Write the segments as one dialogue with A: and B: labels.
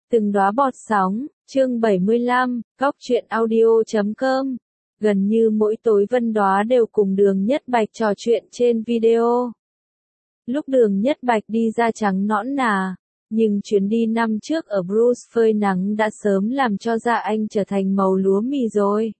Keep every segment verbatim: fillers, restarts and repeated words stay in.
A: Từng đóa bọt sóng, chương bảy mươi lăm, góc truyện audio chấm com. Gần như mỗi tối Vân Đóa đều cùng Đường Nhất Bạch trò chuyện trên video. Lúc Đường Nhất Bạch đi da trắng nõn nà, nhưng chuyến đi năm trước ở Bruce phơi nắng đã sớm làm cho da anh trở thành màu lúa mì rồi.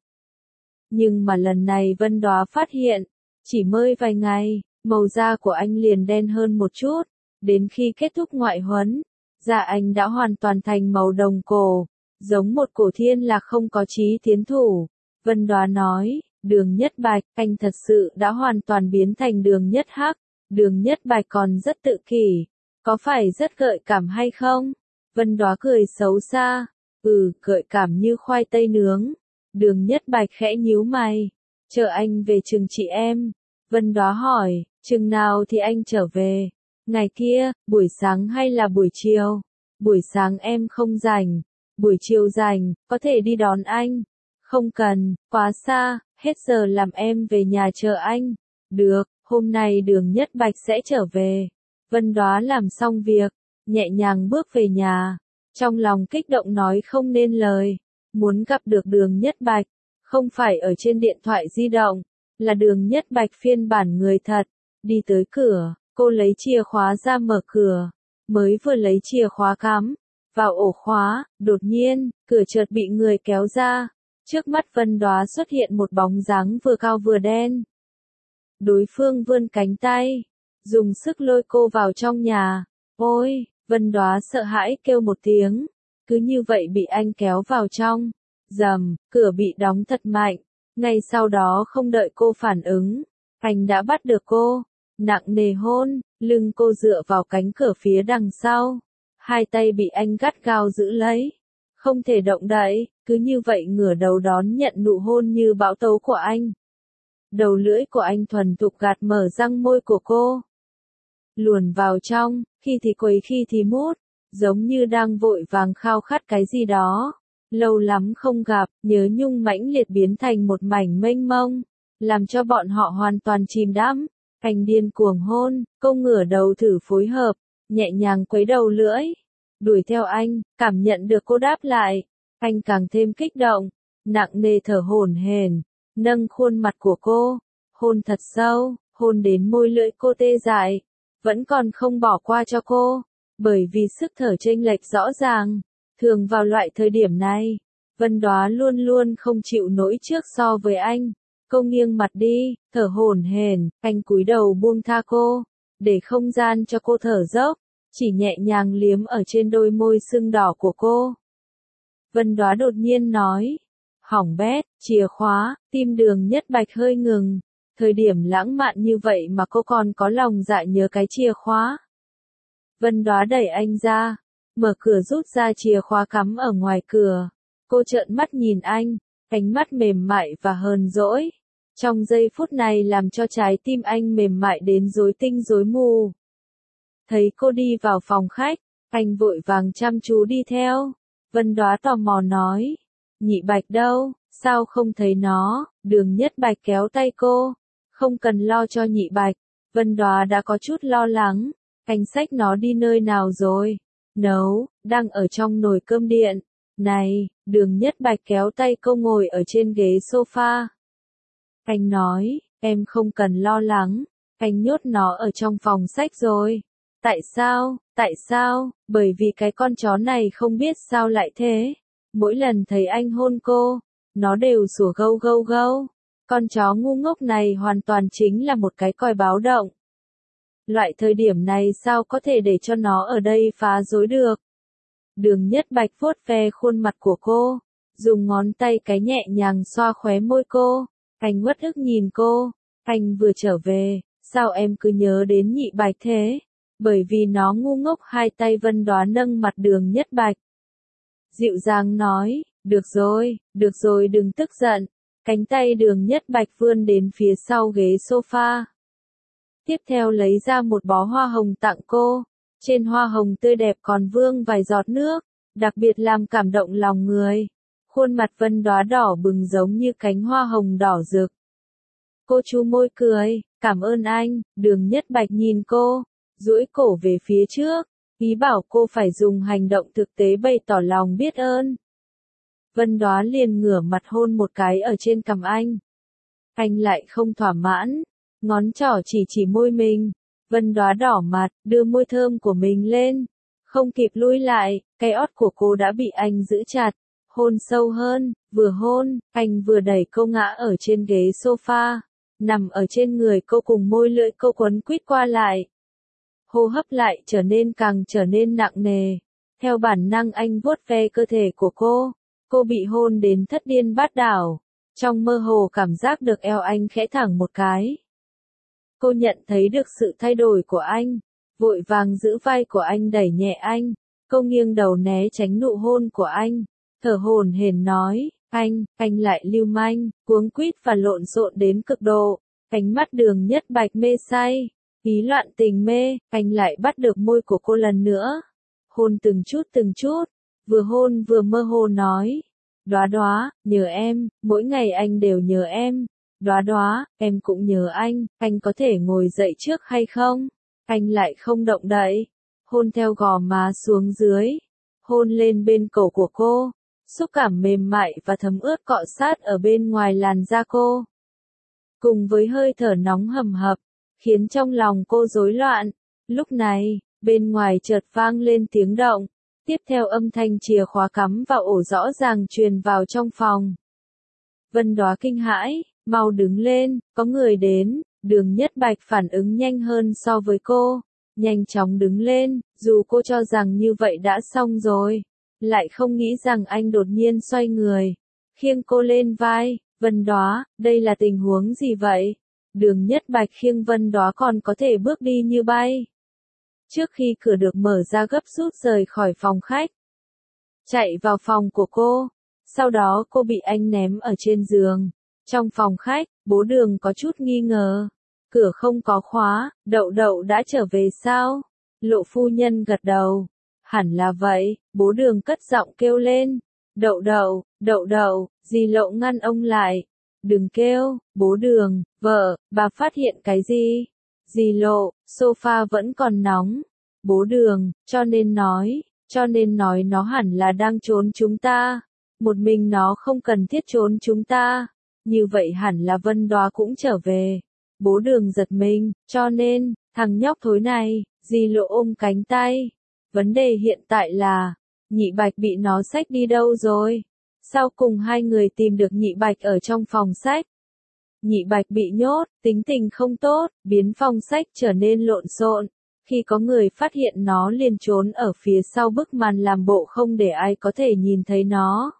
A: Nhưng mà lần này Vân Đóa phát hiện, chỉ mới vài ngày, màu da của anh liền đen hơn một chút, đến khi kết thúc ngoại huấn. Da anh đã hoàn toàn thành màu đồng cổ, giống một cổ thiên lạc không có chí tiến thủ. Vân Đóa nói, Đường Nhất Bạch, anh thật sự đã hoàn toàn biến thành Đường Nhất Hắc. Đường Nhất Bạch còn rất tự kỷ, có phải rất gợi cảm hay không? Vân Đóa cười xấu xa, ừ, gợi cảm như khoai tây nướng. Đường Nhất Bạch khẽ nhíu mày, chờ anh về chừng chị em. Vân Đóa hỏi, chừng nào thì anh trở về? Ngày kia, buổi sáng hay là buổi chiều? Buổi sáng em không rảnh, buổi chiều rảnh, có thể đi đón anh. Không cần, quá xa, hết giờ làm em về nhà chờ anh. Được, hôm nay Đường Nhất Bạch sẽ trở về. Vân Đóa làm xong việc, nhẹ nhàng bước về nhà, trong lòng kích động nói không nên lời. Muốn gặp được Đường Nhất Bạch, không phải ở trên điện thoại di động, là Đường Nhất Bạch phiên bản người thật. Đi tới cửa, cô lấy chìa khóa ra mở cửa, mới vừa lấy chìa khóa cắm vào ổ khóa, đột nhiên, cửa chợt bị người kéo ra. Trước mắt Vân Đóa xuất hiện một bóng dáng vừa cao vừa đen. Đối phương vươn cánh tay, dùng sức lôi cô vào trong nhà. Ôi, Vân Đóa sợ hãi kêu một tiếng, cứ như vậy bị anh kéo vào trong. Rầm, cửa bị đóng thật mạnh. Ngay sau đó không đợi cô phản ứng, anh đã bắt được cô, nặng nề hôn, lưng cô dựa vào cánh cửa phía đằng sau. Hai tay bị anh gắt gao giữ lấy, không thể động đậy, cứ như vậy ngửa đầu đón nhận nụ hôn như bão tố của anh. Đầu lưỡi của anh thuần thục gạt mở răng môi của cô, luồn vào trong, khi thì quấy khi thì mút, giống như đang vội vàng khao khát cái gì đó. Lâu lắm không gặp, nhớ nhung mãnh liệt biến thành một mảnh mênh mông, làm cho bọn họ hoàn toàn chìm đắm. Anh điên cuồng hôn, cô ngửa đầu thử phối hợp, nhẹ nhàng quấy đầu lưỡi, đuổi theo anh, cảm nhận được cô đáp lại. Anh càng thêm kích động, nặng nề thở hổn hển, nâng khuôn mặt của cô, hôn thật sâu, hôn đến môi lưỡi cô tê dại, vẫn còn không bỏ qua cho cô, bởi vì sức thở chênh lệch rõ ràng. Thường vào loại thời điểm này, Vân Đóa luôn luôn không chịu nổi trước so với anh. Cô nghiêng mặt đi, thở hổn hển, anh cúi đầu buông tha cô, để không gian cho cô thở dốc, chỉ nhẹ nhàng liếm ở trên đôi môi sưng đỏ của cô. Vân Đóa đột nhiên nói, hỏng bét, chìa khóa. Tim Đường Nhất Bạch hơi ngừng, thời điểm lãng mạn như vậy mà cô còn có lòng dạ nhớ cái chìa khóa. Vân Đóa đẩy anh ra, mở cửa rút ra chìa khóa cắm ở ngoài cửa. Cô trợn mắt nhìn anh, ánh mắt mềm mại và hờn dỗi. Trong giây phút này làm cho trái tim anh mềm mại đến rối tinh rối mù. Thấy cô đi vào phòng khách, anh vội vàng chăm chú đi theo. Vân Đóa tò mò nói, Nhị Bạch đâu, sao không thấy nó? Đường Nhất Bạch kéo tay cô, không cần lo cho Nhị Bạch. Vân Đóa đã có chút lo lắng, anh xách nó đi nơi nào rồi? Nấu, đang ở trong nồi cơm điện. Này, Đường Nhất Bạch kéo tay cô ngồi ở trên ghế sofa. Anh nói, em không cần lo lắng, anh nhốt nó ở trong phòng sách rồi. Tại sao, tại sao? Bởi vì cái con chó này không biết sao lại thế. Mỗi lần thấy anh hôn cô, nó đều sủa gâu gâu gâu. Con chó ngu ngốc này hoàn toàn chính là một cái còi báo động. Loại thời điểm này sao có thể để cho nó ở đây phá rối được? Đường Nhất Bạch vuốt ve khuôn mặt của cô, dùng ngón tay cái nhẹ nhàng xoa khóe môi cô. Anh uất ức nhìn cô, anh vừa trở về, sao em cứ nhớ đến Nhị Bạch thế? Bởi vì nó ngu ngốc. Hai tay Vân Đóa nâng mặt Đường Nhất Bạch, dịu dàng nói, được rồi, được rồi đừng tức giận. Cánh tay Đường Nhất Bạch vươn đến phía sau ghế sofa. Tiếp theo lấy ra một bó hoa hồng tặng cô. Trên hoa hồng tươi đẹp còn vương vài giọt nước, đặc biệt làm cảm động lòng người. Khuôn mặt Vân Đóa đỏ bừng giống như cánh hoa hồng đỏ rực. Cô chu môi cười, cảm ơn anh. Đường Nhất Bạch nhìn cô, duỗi cổ về phía trước, ý bảo cô phải dùng hành động thực tế bày tỏ lòng biết ơn. Vân Đóa liền ngửa mặt hôn một cái ở trên cằm anh. Anh lại không thỏa mãn, ngón trỏ chỉ chỉ môi mình. Vân Đóa đỏ mặt, đưa môi thơm của mình lên. Không kịp lui lại, cái ót của cô đã bị anh giữ chặt. Hôn sâu hơn, vừa hôn, anh vừa đẩy cô ngã ở trên ghế sofa. Nằm ở trên người cô cùng môi lưỡi cô quấn quýt qua lại. Hô hấp lại trở nên càng trở nên nặng nề. Theo bản năng anh vuốt ve cơ thể của cô. Cô bị hôn đến thất điên bát đảo. Trong mơ hồ cảm giác được eo anh khẽ thẳng một cái. Cô nhận thấy được sự thay đổi của anh. Vội vàng giữ vai của anh đẩy nhẹ anh. Cô nghiêng đầu né tránh nụ hôn của anh. Thở hổn hển nói, anh, anh lại lưu manh, cuống quýt và lộn xộn đến cực độ. Ánh mắt Đường Nhất Bạch mê say. Ý loạn tình mê, anh lại bắt được môi của cô lần nữa. Hôn từng chút từng chút. Vừa hôn vừa mơ hồ nói. Đóa Đóa, nhớ em, mỗi ngày anh đều nhớ em. Đóa Đóa, em cũng nhớ anh, anh có thể ngồi dậy trước hay không? Anh lại không động đậy. Hôn theo gò má xuống dưới. Hôn lên bên cổ của cô. Xúc cảm mềm mại và thấm ướt cọ sát ở bên ngoài làn da cô. Cùng với hơi thở nóng hầm hập, khiến trong lòng cô rối loạn. Lúc này, bên ngoài chợt vang lên tiếng động. Tiếp theo âm thanh chìa khóa cắm vào ổ rõ ràng truyền vào trong phòng. Vân Đóa kinh hãi, mau đứng lên, có người đến. Đường Nhất Bạch phản ứng nhanh hơn so với cô. Nhanh chóng đứng lên, dù cô cho rằng như vậy đã xong rồi. Lại không nghĩ rằng anh đột nhiên xoay người. Khiêng cô lên vai. Vân Đóa, đây là tình huống gì vậy? Đường Nhất Bạch khiêng Vân Đóa còn có thể bước đi như bay. Trước khi cửa được mở ra gấp rút rời khỏi phòng khách. Chạy vào phòng của cô. Sau đó cô bị anh ném ở trên giường. Trong phòng khách, bố Đường có chút nghi ngờ. Cửa không có khóa, Đậu Đậu đã trở về sao? Lộ phu nhân gật đầu. Hẳn là vậy, bố Đường cất giọng kêu lên. Đậu Đậu, Đậu Đậu, dì Lộ ngăn ông lại. Đừng kêu, bố Đường, vợ, bà phát hiện cái gì? Dì Lộ, sofa vẫn còn nóng. Bố Đường, cho nên nói, cho nên nói nó hẳn là đang trốn chúng ta. Một mình nó không cần thiết trốn chúng ta. Như vậy hẳn là Vân Đóa cũng trở về. Bố Đường giật mình, cho nên, thằng nhóc thối này, dì Lộ ôm cánh tay. Vấn đề hiện tại là, Nhị Bạch bị nó xách đi đâu rồi? Sau cùng hai người tìm được Nhị Bạch ở trong phòng sách. Nhị Bạch bị nhốt, tính tình không tốt, biến phòng sách trở nên lộn xộn. Khi có người phát hiện nó liền trốn ở phía sau bức màn làm bộ không để ai có thể nhìn thấy nó.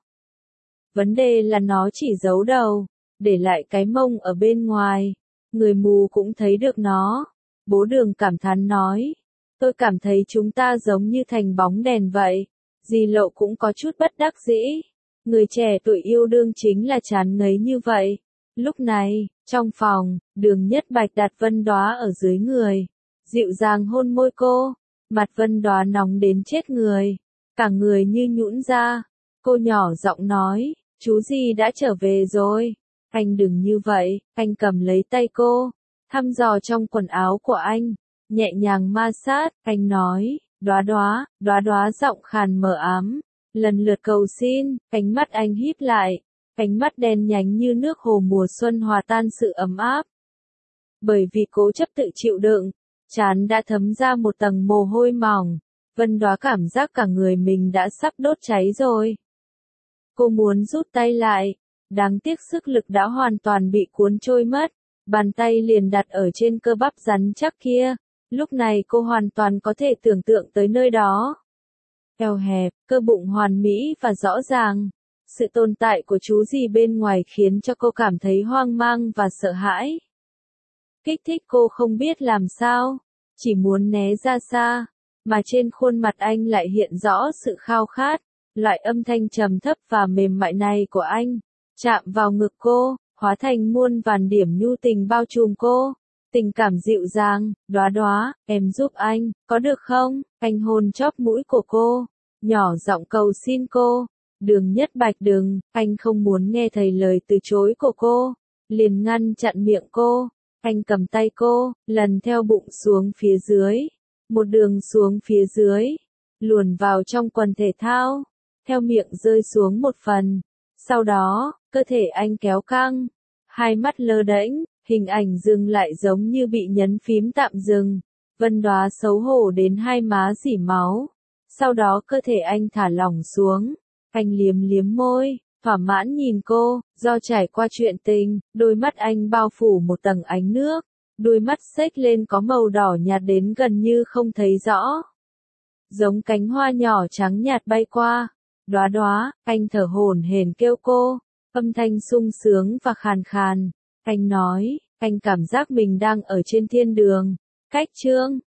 A: Vấn đề là nó chỉ giấu đầu, để lại cái mông ở bên ngoài. Người mù cũng thấy được nó. Bố Đường cảm thán nói. Tôi cảm thấy chúng ta giống như thành bóng đèn vậy. Dì Lộ cũng có chút bất đắc dĩ. Người trẻ tuổi yêu đương chính là chán ngấy như vậy. Lúc này, trong phòng, Đường Nhất Bạch đặt Vân Đóa ở dưới người. Dịu dàng hôn môi cô. Mặt Vân Đóa nóng đến chết người. Cả người như nhũn ra. Cô nhỏ giọng nói, chú dì đã trở về rồi. Anh đừng như vậy, anh cầm lấy tay cô. Thăm dò trong quần áo của anh. Nhẹ nhàng ma sát, anh nói, Đóa Đóa, Đóa Đóa giọng khàn mờ ám. Lần lượt cầu xin, ánh mắt anh híp lại. Ánh mắt đen nhánh như nước hồ mùa xuân hòa tan sự ấm áp. Bởi vì cố chấp tự chịu đựng, trán đã thấm ra một tầng mồ hôi mỏng. Vân Đóa cảm giác cả người mình đã sắp đốt cháy rồi. Cô muốn rút tay lại. Đáng tiếc sức lực đã hoàn toàn bị cuốn trôi mất. Bàn tay liền đặt ở trên cơ bắp rắn chắc kia. Lúc này cô hoàn toàn có thể tưởng tượng tới nơi đó. Eo hẹp, cơ bụng hoàn mỹ và rõ ràng. Sự tồn tại của chú dì bên ngoài khiến cho cô cảm thấy hoang mang và sợ hãi. Kích thích cô không biết làm sao. Chỉ muốn né ra xa. Mà trên khuôn mặt anh lại hiện rõ sự khao khát. Loại âm thanh trầm thấp và mềm mại này của anh. Chạm vào ngực cô, hóa thành muôn vàn điểm nhu tình bao trùm cô. Tình cảm dịu dàng, Đóa Đóa, em giúp anh, có được không? Anh hôn chóp mũi của cô, nhỏ giọng cầu xin cô. Đường Nhất Bạch đừng, anh không muốn nghe thấy lời từ chối của cô. Liền ngăn chặn miệng cô. Anh cầm tay cô, lần theo bụng xuống phía dưới. một đường xuống phía dưới, luồn vào trong quần thể thao, theo miệng rơi xuống một phần. Sau đó, cơ thể anh kéo căng, hai mắt lơ đễnh, hình ảnh dừng lại giống như bị nhấn phím tạm dừng. Vân Đóa xấu hổ đến hai má rỉ máu. Sau đó cơ thể anh thả lỏng xuống, anh liếm liếm môi, thỏa mãn nhìn cô, do trải qua chuyện tình, đôi mắt anh bao phủ một tầng ánh nước, đôi mắt xếch lên có màu đỏ nhạt đến gần như không thấy rõ. Giống cánh hoa nhỏ trắng nhạt bay qua. Đóa đóa, anh thở hổn hển kêu cô, âm thanh sung sướng và khàn khàn. Anh nói, anh cảm giác mình đang ở trên thiên đường. Cách chương